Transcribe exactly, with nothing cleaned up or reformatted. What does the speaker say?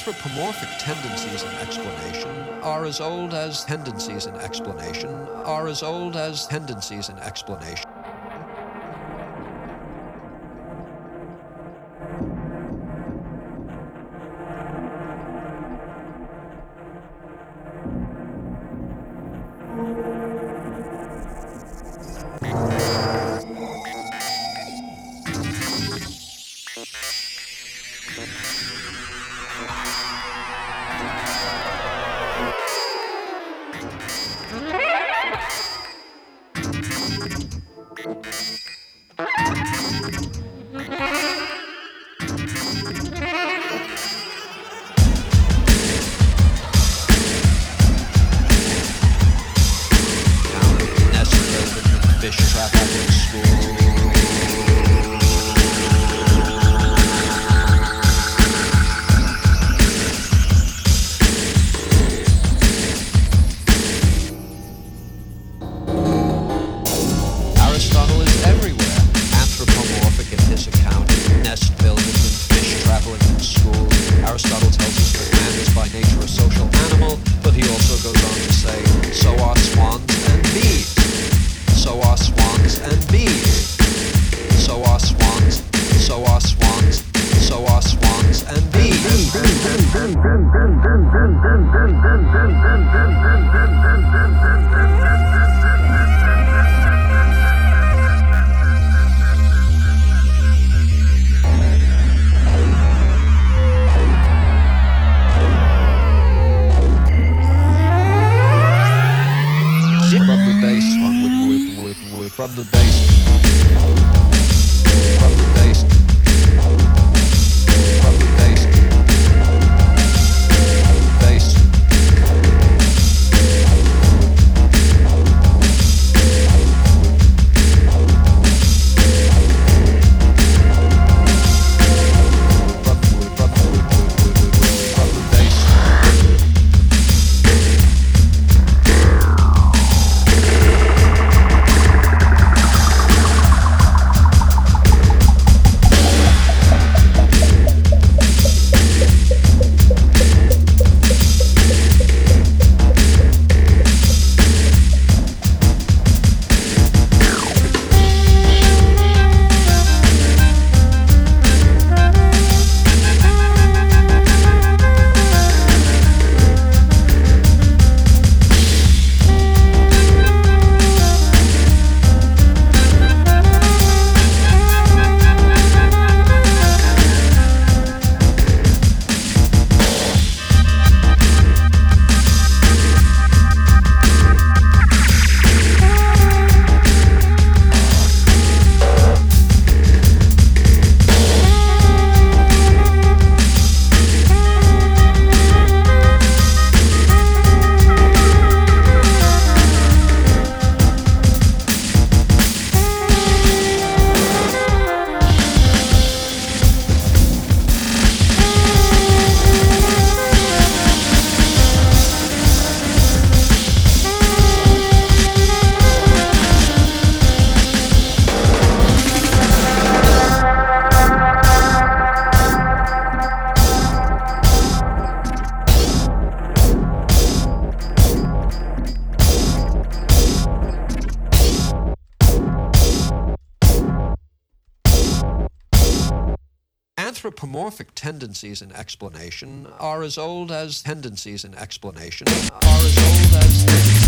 Anthropomorphic tendencies in explanation are as old as tendencies in explanation are as old as tendencies in explanation. Fish trap at school. Aristotle is everywhere, anthropomorphic in his account, nest building and fish traveling in school. Aristotle tells us that man is by nature a social animal, but he also goes on to say, so are swans and bees. So are swans and bees. So are swans, so are swans, so are swans and bees. From the bass on with, with, with, with, from the bass. From the bass. From the bass. Bass. From the from the from the bass. Anthropomorphic tendencies in explanation are as old as tendencies in explanation are as old as